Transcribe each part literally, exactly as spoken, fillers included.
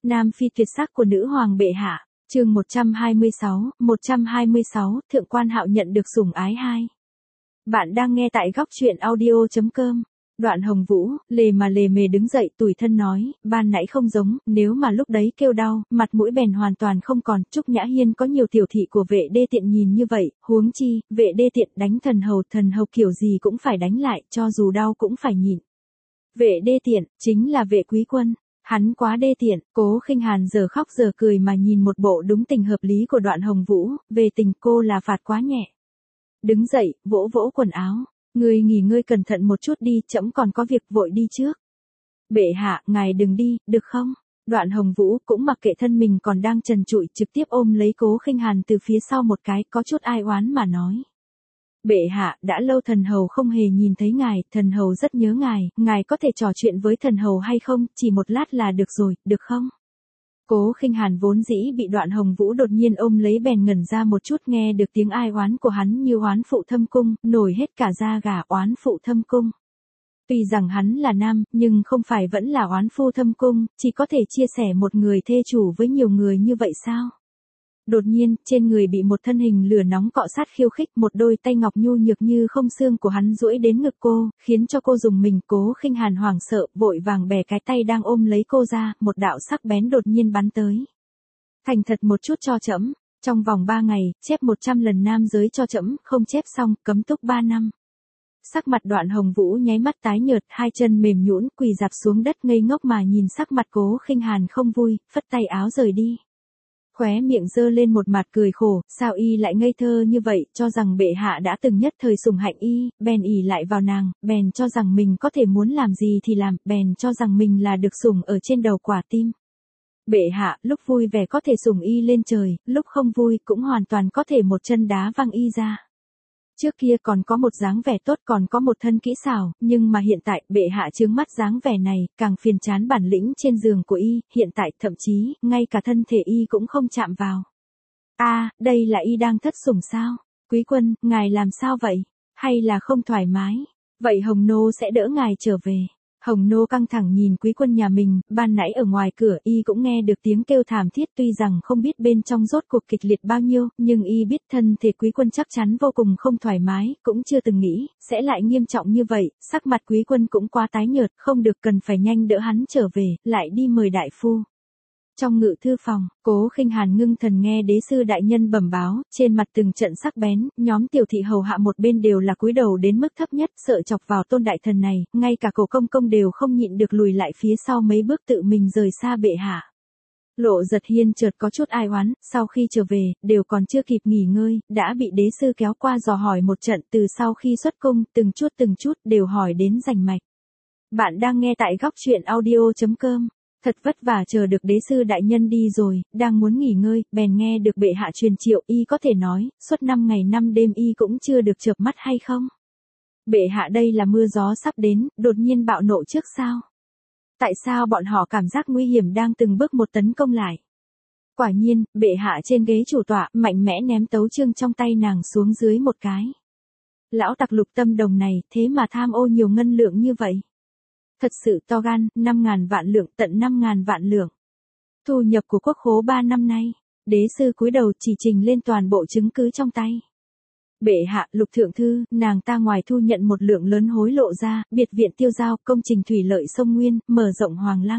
Nam phi tuyệt sắc của nữ hoàng bệ hạ, chương một trăm hai mươi sáu, một trăm hai mươi sáu, Thượng quan Hạo nhận được sủng ái hai. Bạn đang nghe tại góc truyện audio chấm com. Đoạn Hồng Vũ, lề mà lề mề đứng dậy tủi thân nói, ban nãy không giống, nếu mà lúc đấy kêu đau, mặt mũi bèn hoàn toàn không còn, Trúc Nhã Hiên có nhiều tiểu thị của vệ đê tiện nhìn như vậy, huống chi, vệ đê tiện đánh thần hầu, thần hầu kiểu gì cũng phải đánh lại, cho dù đau cũng phải nhịn. Vệ đê tiện, chính là vệ quý quân. Hắn quá đê tiện, Cố Khinh Hàn giờ khóc giờ cười mà nhìn một bộ đúng tình hợp lý của Đoạn Hồng Vũ, về tình cô là phạt quá nhẹ. Đứng dậy, vỗ vỗ quần áo, ngươi nghỉ ngơi cẩn thận một chút đi, trẫm còn có việc vội đi trước. Bệ hạ, ngài đừng đi, được không? Đoạn Hồng Vũ cũng mặc kệ thân mình còn đang trần trụi, trực tiếp ôm lấy Cố Khinh Hàn từ phía sau một cái, có chút ai oán mà nói. Bệ hạ, đã lâu thần hầu không hề nhìn thấy ngài, thần hầu rất nhớ ngài, ngài có thể trò chuyện với thần hầu hay không, chỉ một lát là được rồi, được không? Cố Khinh Hàn vốn dĩ bị Đoạn Hồng Vũ đột nhiên ôm lấy bèn ngẩn ra một chút, nghe được tiếng ai oán của hắn như oán phụ thâm cung, nổi hết cả da gà, oán phụ thâm cung. Tuy rằng hắn là nam, nhưng không phải vẫn là oán phu thâm cung, chỉ có thể chia sẻ một người thê chủ với nhiều người như vậy sao? Đột nhiên, trên người bị một thân hình lửa nóng cọ sát khiêu khích, một đôi tay ngọc nhu nhược như không xương của hắn duỗi đến ngực cô, khiến cho cô dùng mình. Cố Khinh Hàn hoảng sợ, vội vàng bẻ cái tay đang ôm lấy cô ra, một đạo sắc bén đột nhiên bắn tới. Thành thật một chút cho trẫm, trong vòng ba ngày, chép một trăm lần nam giới cho trẫm, không chép xong, cấm túc ba năm. Sắc mặt Đoạn Hồng Vũ nháy mắt tái nhợt, hai chân mềm nhũn, quỳ dạp xuống đất ngây ngốc mà nhìn sắc mặt Cố Khinh Hàn không vui, phất tay áo rời đi. Khóe miệng giơ lên một mặt cười khổ, sao y lại ngây thơ như vậy, cho rằng bệ hạ đã từng nhất thời sủng hạnh y, bèn ỷ lại vào nàng, bèn cho rằng mình có thể muốn làm gì thì làm, bèn cho rằng mình là được sủng ở trên đầu quả tim. Bệ hạ, lúc vui vẻ có thể sủng y lên trời, lúc không vui cũng hoàn toàn có thể một chân đá văng y ra. Trước kia còn có một dáng vẻ tốt, còn có một thân kỹ xảo, nhưng mà hiện tại, bệ hạ chướng mắt dáng vẻ này, càng phiền chán bản lĩnh trên giường của y, hiện tại, thậm chí, ngay cả thân thể y cũng không chạm vào. A, à, đây là y đang thất sủng sao? Quý quân, ngài làm sao vậy? Hay là không thoải mái? Vậy Hồng Nô sẽ đỡ ngài trở về. Hồng Nô căng thẳng nhìn quý quân nhà mình, ban nãy ở ngoài cửa y cũng nghe được tiếng kêu thảm thiết, tuy rằng không biết bên trong rốt cuộc kịch liệt bao nhiêu, nhưng y biết thân thể quý quân chắc chắn vô cùng không thoải mái, cũng chưa từng nghĩ, sẽ lại nghiêm trọng như vậy, sắc mặt quý quân cũng quá tái nhợt, không được, cần phải nhanh đỡ hắn trở về, lại đi mời đại phu. Trong ngự thư phòng, Cố Khinh Hàn ngưng thần nghe đế sư đại nhân bẩm báo, trên mặt từng trận sắc bén, nhóm tiểu thị hầu hạ một bên đều là cúi đầu đến mức thấp nhất, sợ chọc vào tôn đại thần này, ngay cả Cổ công công đều không nhịn được lùi lại phía sau mấy bước tự mình rời xa bệ hạ. Lộ Giật Hiên chợt có chút ai oán, sau khi trở về, đều còn chưa kịp nghỉ ngơi, đã bị đế sư kéo qua dò hỏi một trận, từ sau khi xuất cung, từng chút từng chút đều hỏi đến rành mạch. Bạn đang nghe tại góc truyện audio chấm com. Thật vất vả chờ được đế sư đại nhân đi rồi, đang muốn nghỉ ngơi, bèn nghe được bệ hạ truyền triệu, y có thể nói, suốt năm ngày năm đêm y cũng chưa được chợp mắt hay không? Bệ hạ, đây là mưa gió sắp đến, đột nhiên bạo nộ trước sao? Tại sao bọn họ cảm giác nguy hiểm đang từng bước một tấn công lại? Quả nhiên, bệ hạ trên ghế chủ tọa, mạnh mẽ ném tấu chương trong tay nàng xuống dưới một cái. Lão tặc Lục Tâm Đồng này, thế mà tham ô nhiều ngân lượng như vậy. Thật sự to gan, năm ngàn vạn lượng, tận năm ngàn vạn lượng. Thu nhập của quốc khố ba năm nay, đế sư cúi đầu chỉ trình lên toàn bộ chứng cứ trong tay. Bệ hạ, Lục thượng thư, nàng ta ngoài thu nhận một lượng lớn hối lộ ra, biệt viện tiêu giao, công trình thủy lợi sông Nguyên, mở rộng Hoàng Lăng.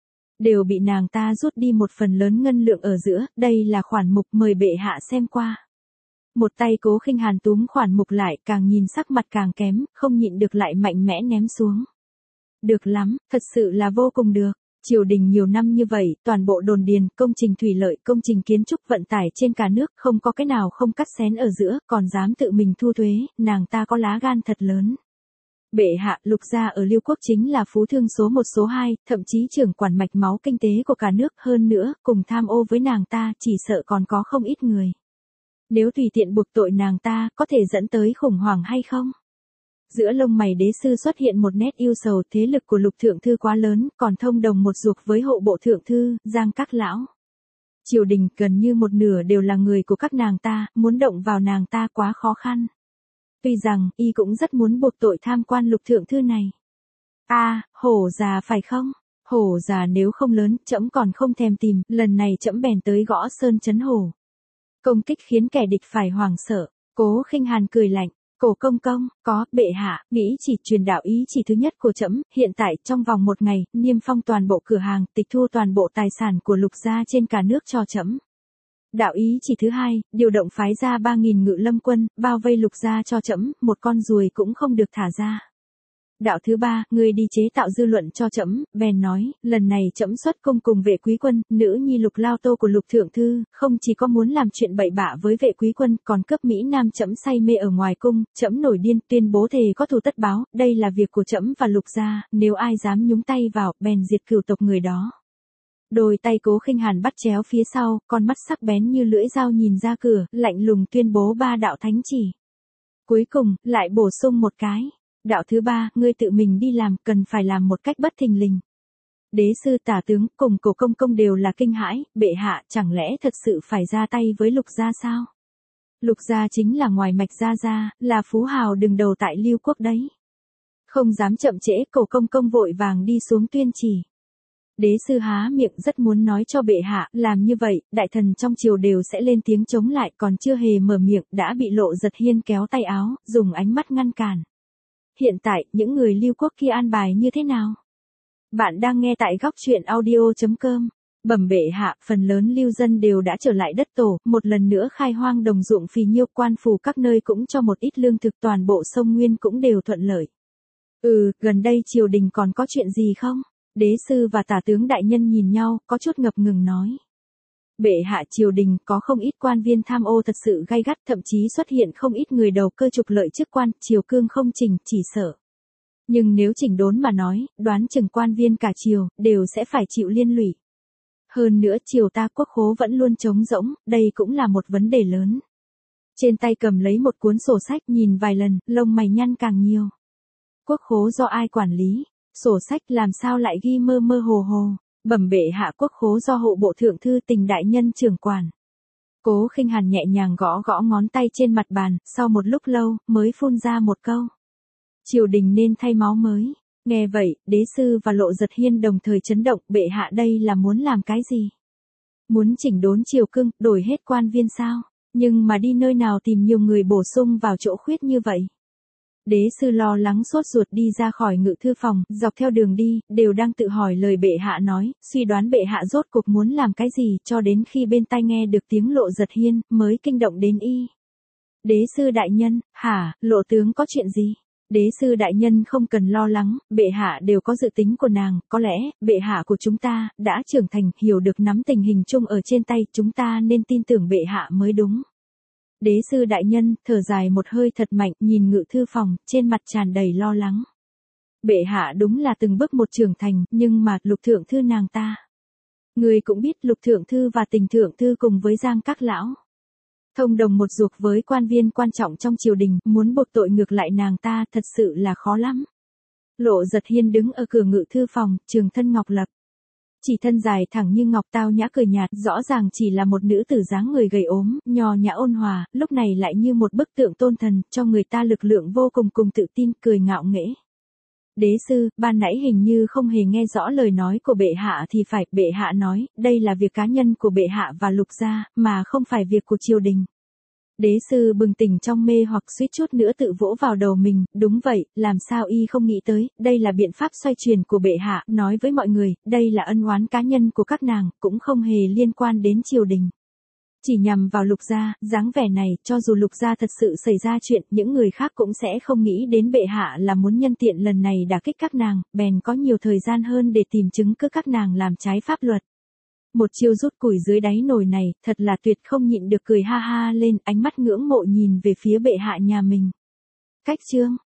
Đều bị nàng ta rút đi một phần lớn ngân lượng ở giữa, đây là khoản mục, mời bệ hạ xem qua. Một tay Cố Khinh Hàn túm khoản mục lại, càng nhìn sắc mặt càng kém, không nhịn được lại mạnh mẽ ném xuống. Được lắm, thật sự là vô cùng được. Triều đình nhiều năm như vậy, toàn bộ đồn điền, công trình thủy lợi, công trình kiến trúc vận tải trên cả nước, không có cái nào không cắt xén ở giữa, còn dám tự mình thu thuế, nàng ta có lá gan thật lớn. Bệ hạ, Lục gia ở Liêu quốc chính là phú thương số một số hai, thậm chí trưởng quản mạch máu kinh tế của cả nước, hơn nữa, cùng tham ô với nàng ta, chỉ sợ còn có không ít người. Nếu tùy tiện buộc tội nàng ta, có thể dẫn tới khủng hoảng hay không? Giữa lông mày đế sư xuất hiện một nét yêu sầu, thế lực của Lục thượng thư quá lớn, còn thông đồng một ruột với hộ bộ thượng thư, Giang Các lão. Triều đình gần như một nửa đều là người của các nàng ta, muốn động vào nàng ta quá khó khăn. Tuy rằng, y cũng rất muốn buộc tội tham quan Lục thượng thư này. A, à, hổ già phải không? Hổ già nếu không lớn, trẫm còn không thèm tìm, lần này trẫm bèn tới gõ sơn chấn hổ. Công kích khiến kẻ địch phải hoảng sợ. Cố Khinh Hàn cười lạnh, Cổ công công, có, bệ hạ, nghĩ chỉ truyền đạo ý chỉ thứ nhất của trẫm, hiện tại trong vòng một ngày, niêm phong toàn bộ cửa hàng, tịch thu toàn bộ tài sản của Lục gia trên cả nước cho trẫm. Đạo ý chỉ thứ hai, điều động phái ra ba nghìn ngự lâm quân, bao vây Lục gia cho trẫm, một con ruồi cũng không được thả ra. Đạo thứ ba, người đi chế tạo dư luận cho trẫm, bèn nói, lần này trẫm xuất công cùng vệ quý quân, nữ nhi Lục Lao Tô của Lục thượng thư, không chỉ có muốn làm chuyện bậy bạ với vệ quý quân, còn cướp Mỹ Nam trẫm say mê ở ngoài cung, trẫm nổi điên, tuyên bố thề có thù tất báo, đây là việc của trẫm và Lục gia, nếu ai dám nhúng tay vào, bèn diệt cửu tộc người đó. Đôi tay Cố Khinh Hàn bắt chéo phía sau, con mắt sắc bén như lưỡi dao nhìn ra cửa, lạnh lùng tuyên bố ba đạo thánh chỉ. Cuối cùng, lại bổ sung một cái. Đạo thứ ba, ngươi tự mình đi làm, cần phải làm một cách bất thình lình. Đế sư Tả tướng cùng Cổ công công đều là kinh hãi, bệ hạ, chẳng lẽ thật sự phải ra tay với Lục gia sao? Lục gia chính là ngoài mạch gia gia, là phú hào đứng đầu tại Lưu Quốc đấy. Không dám chậm trễ, Cổ công công vội vàng đi xuống tuyên chỉ. Đế sư há miệng rất muốn nói cho bệ hạ, làm như vậy, đại thần trong triều đều sẽ lên tiếng chống lại, còn chưa hề mở miệng, đã bị Lộ Giật Hiên kéo tay áo, dùng ánh mắt ngăn cản. Hiện tại, những người Lưu Quốc kia an bài như thế nào? Bạn đang nghe tại góc truyện audio chấm com. Bẩm bệ hạ, phần lớn lưu dân đều đã trở lại đất tổ, một lần nữa khai hoang đồng ruộng phì nhiêu, quan phủ các nơi cũng cho một ít lương thực, toàn bộ sông Nguyên cũng đều thuận lợi. Ừ, gần đây triều đình còn có chuyện gì không? Đế sư và Tả tướng đại nhân nhìn nhau, có chút ngập ngừng nói. Bệ hạ, triều đình có không ít quan viên tham ô thật sự gay gắt, thậm chí xuất hiện không ít người đầu cơ trục lợi chức quan, triều cương không chỉnh, chỉ sợ. Nhưng nếu chỉnh đốn mà nói, đoán chừng quan viên cả triều, đều sẽ phải chịu liên lụy. Hơn nữa triều ta quốc khố vẫn luôn trống rỗng, đây cũng là một vấn đề lớn. Trên tay cầm lấy một cuốn sổ sách nhìn vài lần, lông mày nhăn càng nhiều. Quốc khố do ai quản lý? Sổ sách làm sao lại ghi mơ mơ hồ hồ? Bẩm bệ hạ, quốc khố do hộ bộ thượng thư Tình đại nhân trưởng quản. Cố Khinh Hàn nhẹ nhàng gõ gõ ngón tay trên mặt bàn, sau một lúc lâu, mới phun ra một câu. Triều đình nên thay máu mới. Nghe vậy, đế sư và Lộ Giật Hiên đồng thời chấn động, bệ hạ đây là muốn làm cái gì? Muốn chỉnh đốn triều cương, đổi hết quan viên sao? Nhưng mà đi nơi nào tìm nhiều người bổ sung vào chỗ khuyết như vậy? Đế sư lo lắng sốt ruột đi ra khỏi ngự thư phòng, dọc theo đường đi, đều đang tự hỏi lời bệ hạ nói, suy đoán bệ hạ rốt cuộc muốn làm cái gì, cho đến khi bên tai nghe được tiếng Lộ Giật Hiên, mới kinh động đến y. Đế sư đại nhân, hả, Lộ tướng có chuyện gì? Đế sư đại nhân không cần lo lắng, bệ hạ đều có dự tính của nàng, có lẽ, bệ hạ của chúng ta, đã trưởng thành, hiểu được nắm tình hình chung ở trên tay, chúng ta nên tin tưởng bệ hạ mới đúng. Đế sư đại nhân, thở dài một hơi thật mạnh, nhìn ngự thư phòng, trên mặt tràn đầy lo lắng. Bệ hạ đúng là từng bước một trưởng thành, nhưng mà, Lục thượng thư nàng ta. Người cũng biết Lục thượng thư và Tình thượng thư cùng với Giang các lão. Thông đồng một ruột với quan viên quan trọng trong triều đình, muốn buộc tội ngược lại nàng ta, thật sự là khó lắm. Lộ Giật Hiên đứng ở cửa ngự thư phòng, trường thân ngọc lập. Chỉ thân dài thẳng như ngọc, tao nhã cười nhạt, rõ ràng chỉ là một nữ tử dáng người gầy ốm, nho nhã ôn hòa, lúc này lại như một bức tượng tôn thần, cho người ta lực lượng vô cùng cùng tự tin, cười ngạo nghễ. Đế sư, ban nãy hình như không hề nghe rõ lời nói của bệ hạ thì phải, bệ hạ nói, đây là việc cá nhân của bệ hạ và Lục gia, mà không phải việc của triều đình. Đế sư bừng tỉnh trong mê hoặc suýt chút nữa tự vỗ vào đầu mình, đúng vậy, làm sao y không nghĩ tới, đây là biện pháp xoay chuyển của bệ hạ, nói với mọi người, đây là ân oán cá nhân của các nàng, cũng không hề liên quan đến triều đình. Chỉ nhằm vào Lục gia, dáng vẻ này, cho dù Lục gia thật sự xảy ra chuyện, những người khác cũng sẽ không nghĩ đến bệ hạ là muốn nhân tiện lần này đả kích các nàng, bèn có nhiều thời gian hơn để tìm chứng cứ các nàng làm trái pháp luật. Một chiêu rút củi dưới đáy nồi này, thật là tuyệt, không nhịn được cười ha ha lên, ánh mắt ngưỡng mộ nhìn về phía bệ hạ nhà mình. Cách chương